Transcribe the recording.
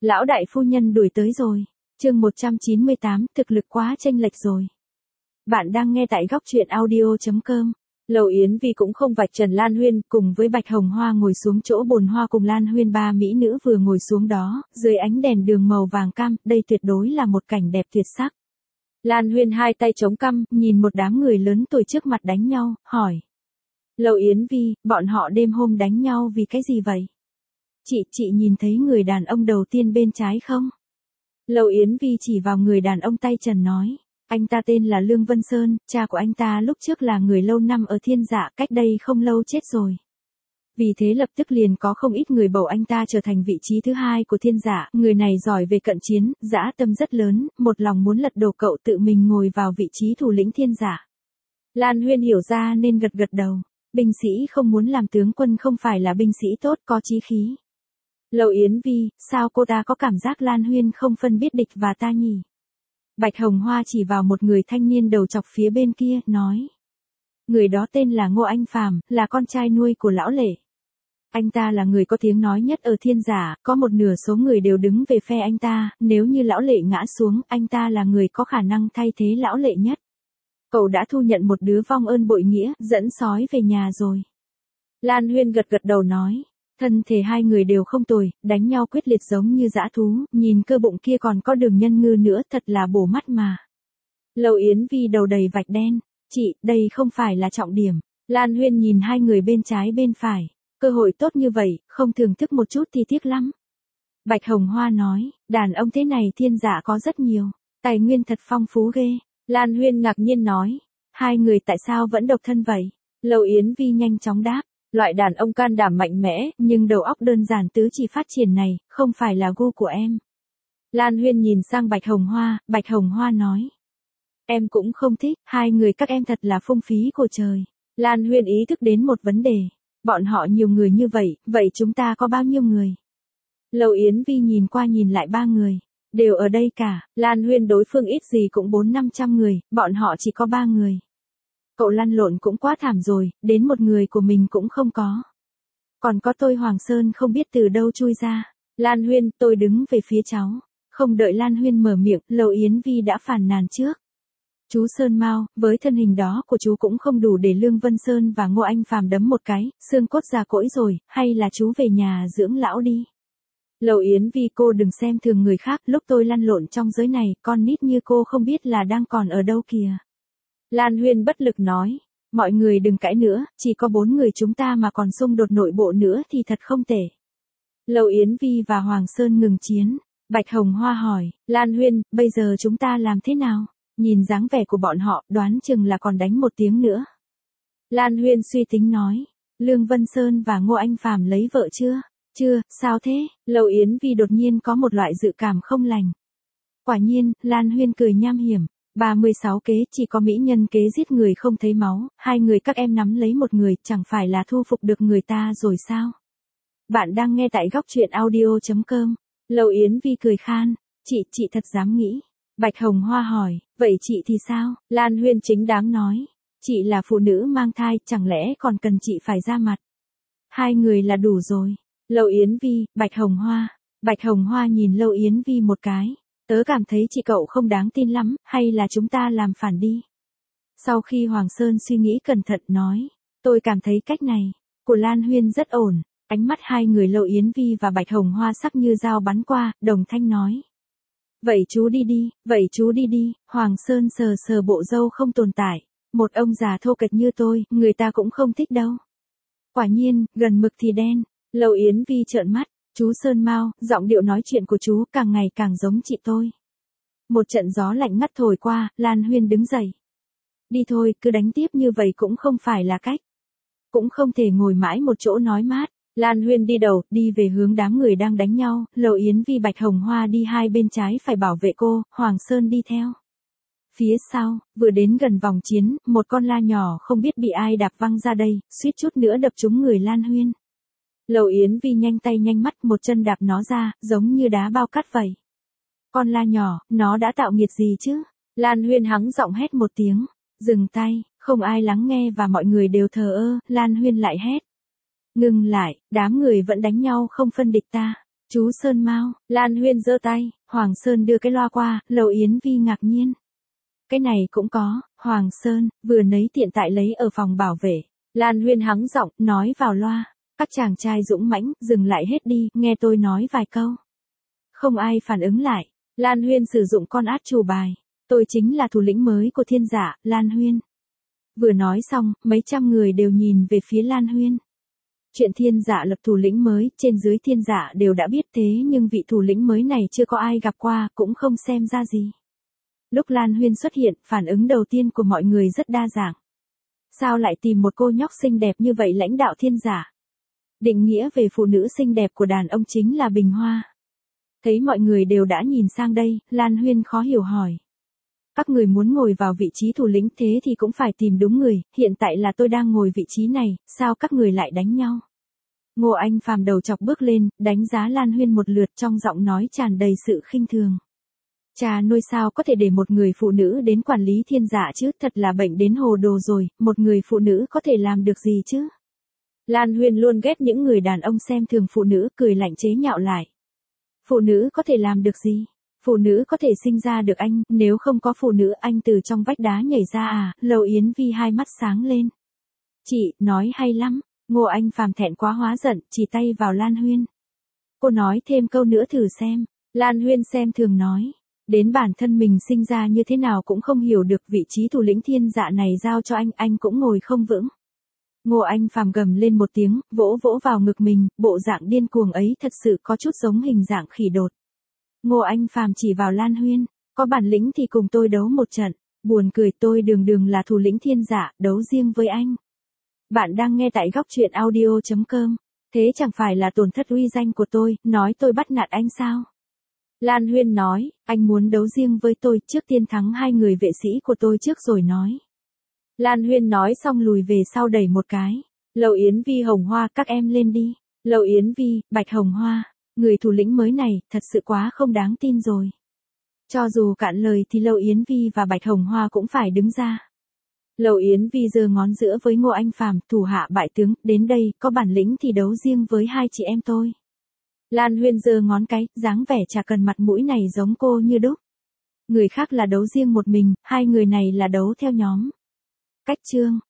Lão đại phu nhân đuổi tới rồi. Chương 198, thực lực quá chênh lệch rồi. Bạn đang nghe tại góc truyện audio.com. Lầu Yến Vi cũng không vạch trần Lan Huyên, cùng với Bạch Hồng Hoa ngồi xuống chỗ bồn hoa cùng Lan Huyên ba mỹ nữ vừa ngồi xuống đó, dưới ánh đèn đường màu vàng cam, đây tuyệt đối là một cảnh đẹp tuyệt sắc. Lan Huyên hai tay chống cằm, nhìn một đám người lớn tuổi trước mặt đánh nhau, hỏi. Lầu Yến Vi, bọn họ đêm hôm đánh nhau vì cái gì vậy? Chị nhìn thấy người đàn ông đầu tiên bên trái không? Lầu Yến Vi chỉ vào người đàn ông tay trần nói. Anh ta tên là Lương Vân Sơn, cha của anh ta lúc trước là người lâu năm ở Thiên Dạ, cách đây không lâu chết rồi. Vì thế lập tức liền có không ít người bầu anh ta trở thành vị trí thứ hai của Thiên Dạ, người này giỏi về cận chiến, dã tâm rất lớn, một lòng muốn lật đổ cậu tự mình ngồi vào vị trí thủ lĩnh Thiên Dạ. Lan Huyên hiểu ra nên gật gật đầu, binh sĩ không muốn làm tướng quân không phải là binh sĩ tốt có chí khí. Lầu Yến Vi, sao cô ta có cảm giác Lan Huyên không phân biết địch và ta nhỉ? Bạch Hồng Hoa chỉ vào một người thanh niên đầu chọc phía bên kia, nói. Người đó tên là Ngô Anh Phàm, là con trai nuôi của lão Lệ. Anh ta là người có tiếng nói nhất ở Thiên Giả, có một nửa số người đều đứng về phe anh ta, nếu như lão Lệ ngã xuống, anh ta là người có khả năng thay thế lão Lệ nhất. Cậu đã thu nhận một đứa vong ơn bội nghĩa, dẫn sói về nhà rồi. Lan Huyên gật gật đầu nói. Thân thể hai người đều không tồi, đánh nhau quyết liệt giống như dã thú, nhìn cơ bụng kia còn có đường nhân ngư nữa, thật là bổ mắt mà. Lầu Yến Vi đầu đầy vạch đen, chị, đây không phải là trọng điểm. Lan Huyên nhìn hai người bên trái bên phải, cơ hội tốt như vậy, không thưởng thức một chút thì tiếc lắm. Bạch Hồng Hoa nói, đàn ông thế này Thiên Dạ có rất nhiều, tài nguyên thật phong phú ghê. Lan Huyên ngạc nhiên nói, hai người tại sao vẫn độc thân vậy? Lầu Yến Vi nhanh chóng đáp. Loại đàn ông can đảm mạnh mẽ, nhưng đầu óc đơn giản tứ chỉ phát triển này, không phải là gu của em. Lan Huyên nhìn sang Bạch Hồng Hoa nói. Em cũng không thích, hai người các em thật là phung phí của trời. Lan Huyên ý thức đến một vấn đề. Bọn họ nhiều người như vậy chúng ta có bao nhiêu người? Lầu Yến Vi nhìn qua nhìn lại ba người. Đều ở đây cả, Lan Huyên đối phương ít gì cũng 400-500 người, bọn họ chỉ có 3 người. Cậu lăn lộn cũng quá thảm rồi, đến một người của mình cũng không có. Còn có tôi Hoàng Sơn không biết từ đâu chui ra. Lan Huyên, tôi đứng về phía cháu. Không đợi Lan Huyên mở miệng, Lầu Yến Vi đã phàn nàn trước. Chú Sơn Mao, với thân hình đó của chú cũng không đủ để Lương Vân Sơn và Ngô Anh Phàm đấm một cái, xương cốt già cỗi rồi, hay là chú về nhà dưỡng lão đi. Lầu Yến Vi, cô đừng xem thường người khác, lúc tôi lăn lộn trong giới này, con nít như cô không biết là đang còn ở đâu kìa. Lan Huyên bất lực nói, mọi người đừng cãi nữa, chỉ có 4 người chúng ta mà còn xung đột nội bộ nữa thì thật không tệ. Lầu Yến Vi và Hoàng Sơn ngừng chiến, Bạch Hồng Hoa hỏi, Lan Huyên, bây giờ chúng ta làm thế nào? Nhìn dáng vẻ của bọn họ, đoán chừng là còn đánh một tiếng nữa. Lan Huyên suy tính nói, Lương Vân Sơn và Ngô Anh Phàm lấy vợ chưa? Chưa, sao thế? Lầu Yến Vi đột nhiên có một loại dự cảm không lành. Quả nhiên, Lan Huyên cười nham hiểm. 36 kế, chỉ có mỹ nhân kế giết người không thấy máu, hai người các em nắm lấy một người, chẳng phải là thu phục được người ta rồi sao? Bạn đang nghe tại góc truyện audio.com. Lầu Yến Vi cười khan, chị thật dám nghĩ. Bạch Hồng Hoa hỏi, vậy chị thì sao? Lan Huyên chính đáng nói, chị là phụ nữ mang thai, chẳng lẽ còn cần chị phải ra mặt? Hai người là đủ rồi. Lầu Yến Vi, Bạch Hồng Hoa nhìn Lầu Yến Vi một cái. Tớ cảm thấy chị cậu không đáng tin lắm, hay là chúng ta làm phản đi. Sau khi Hoàng Sơn suy nghĩ cẩn thận nói, tôi cảm thấy cách này của Lan Huyên rất ổn. Ánh mắt hai người Lầu Yến Vi và Bạch Hồng Hoa sắc như dao bắn qua, đồng thanh nói. Vậy chú đi đi, Hoàng Sơn sờ sờ bộ râu không tồn tại. Một ông già thô kệch như tôi, người ta cũng không thích đâu. Quả nhiên, gần mực thì đen. Lầu Yến Vi trợn mắt. Chú Sơn Mao, giọng điệu nói chuyện của chú càng ngày càng giống chị tôi. Một trận gió lạnh ngắt thổi qua, Lan Huyên đứng dậy. Đi thôi, cứ đánh tiếp như vậy cũng không phải là cách. Cũng không thể ngồi mãi một chỗ nói mát. Lan Huyên đi đầu, đi về hướng đám người đang đánh nhau, Lầu Yến Vi Bạch Hồng Hoa đi hai bên trái phải bảo vệ cô, Hoàng Sơn đi theo. Phía sau, vừa đến gần vòng chiến, một con la nhỏ không biết bị ai đạp văng ra đây, suýt chút nữa đập trúng người Lan Huyên. Lầu Yến Vi nhanh tay nhanh mắt một chân đạp nó ra, giống như đá bao cát vậy. Con la nhỏ, nó đã tạo nghiệt gì chứ? Lan Huyên hắng giọng hét một tiếng. Dừng tay, không ai lắng nghe và mọi người đều thờ ơ, Lan Huyên lại hét. Ngừng lại, đám người vẫn đánh nhau không phân địch ta. Chú Sơn Mao, Lan Huyên giơ tay, Hoàng Sơn đưa cái loa qua, Lầu Yến Vi ngạc nhiên. Cái này cũng có, Hoàng Sơn, vừa nấy tiện tại lấy ở phòng bảo vệ. Lan Huyên hắng giọng, nói vào loa. Các chàng trai dũng mãnh, dừng lại hết đi, nghe tôi nói vài câu. Không ai phản ứng lại. Lan Huyên sử dụng con át chủ bài. Tôi chính là thủ lĩnh mới của Thiên Dạ, Lan Huyên. Vừa nói xong, mấy trăm người đều nhìn về phía Lan Huyên. Chuyện Thiên Dạ lập thủ lĩnh mới, trên dưới Thiên Dạ đều đã biết thế nhưng vị thủ lĩnh mới này chưa có ai gặp qua, cũng không xem ra gì. Lúc Lan Huyên xuất hiện, phản ứng đầu tiên của mọi người rất đa dạng. Sao lại tìm một cô nhóc xinh đẹp như vậy lãnh đạo Thiên Dạ? Định nghĩa về phụ nữ xinh đẹp của đàn ông chính là bình hoa. Thấy mọi người đều đã nhìn sang đây, Lan Huyên khó hiểu hỏi. Các người muốn ngồi vào vị trí thủ lĩnh thế thì cũng phải tìm đúng người, hiện tại là tôi đang ngồi vị trí này, sao các người lại đánh nhau? Ngô Anh Phàm đầu chọc bước lên, đánh giá Lan Huyên một lượt trong giọng nói tràn đầy sự khinh thường. Cha nuôi sao có thể để một người phụ nữ đến quản lý Thiên Dạ chứ, thật là bệnh đến hồ đồ rồi, một người phụ nữ có thể làm được gì chứ? Lan Huyên luôn ghét những người đàn ông xem thường phụ nữ, cười lạnh chế nhạo lại. Phụ nữ có thể làm được gì? Phụ nữ có thể sinh ra được anh, nếu không có phụ nữ anh từ trong vách đá nhảy ra à? Lầu Yến Vi hai mắt sáng lên. Chị, nói hay lắm. Ngô Anh Phàm thẹn quá hóa giận, chỉ tay vào Lan Huyên. Cô nói thêm câu nữa thử xem. Lan Huyên xem thường nói. Đến bản thân mình sinh ra như thế nào cũng không hiểu được vị trí thủ lĩnh Thiên Dạ này giao cho anh cũng ngồi không vững. Ngô Anh Phàm gầm lên một tiếng, vỗ vỗ vào ngực mình, bộ dạng điên cuồng ấy thật sự có chút giống hình dạng khỉ đột. Ngô Anh Phàm chỉ vào Lan Huyên, có bản lĩnh thì cùng tôi đấu một trận, buồn cười tôi đường là thủ lĩnh Thiên Dạ, đấu riêng với anh. Bạn đang nghe tại góc truyện audio.com, thế chẳng phải là tổn thất uy danh của tôi, nói tôi bắt nạt anh sao? Lan Huyên nói, anh muốn đấu riêng với tôi, trước tiên thắng hai người vệ sĩ của tôi trước rồi nói. Lan Huyên nói xong lùi về sau đẩy một cái. Lầu Yến Vi Hồng Hoa các em lên đi. Lầu Yến Vi, Bạch Hồng Hoa, người thủ lĩnh mới này thật sự quá không đáng tin rồi. Cho dù cạn lời thì Lầu Yến Vi và Bạch Hồng Hoa cũng phải đứng ra. Lầu Yến Vi giơ ngón giữa với Ngô Anh Phàm, thủ hạ bại tướng, đến đây, có bản lĩnh thì đấu riêng với hai chị em tôi. Lan Huyên giơ ngón cái, dáng vẻ chả cần mặt mũi này giống cô như đúc. Người khác là đấu riêng một mình, hai người này là đấu theo nhóm. Cách chương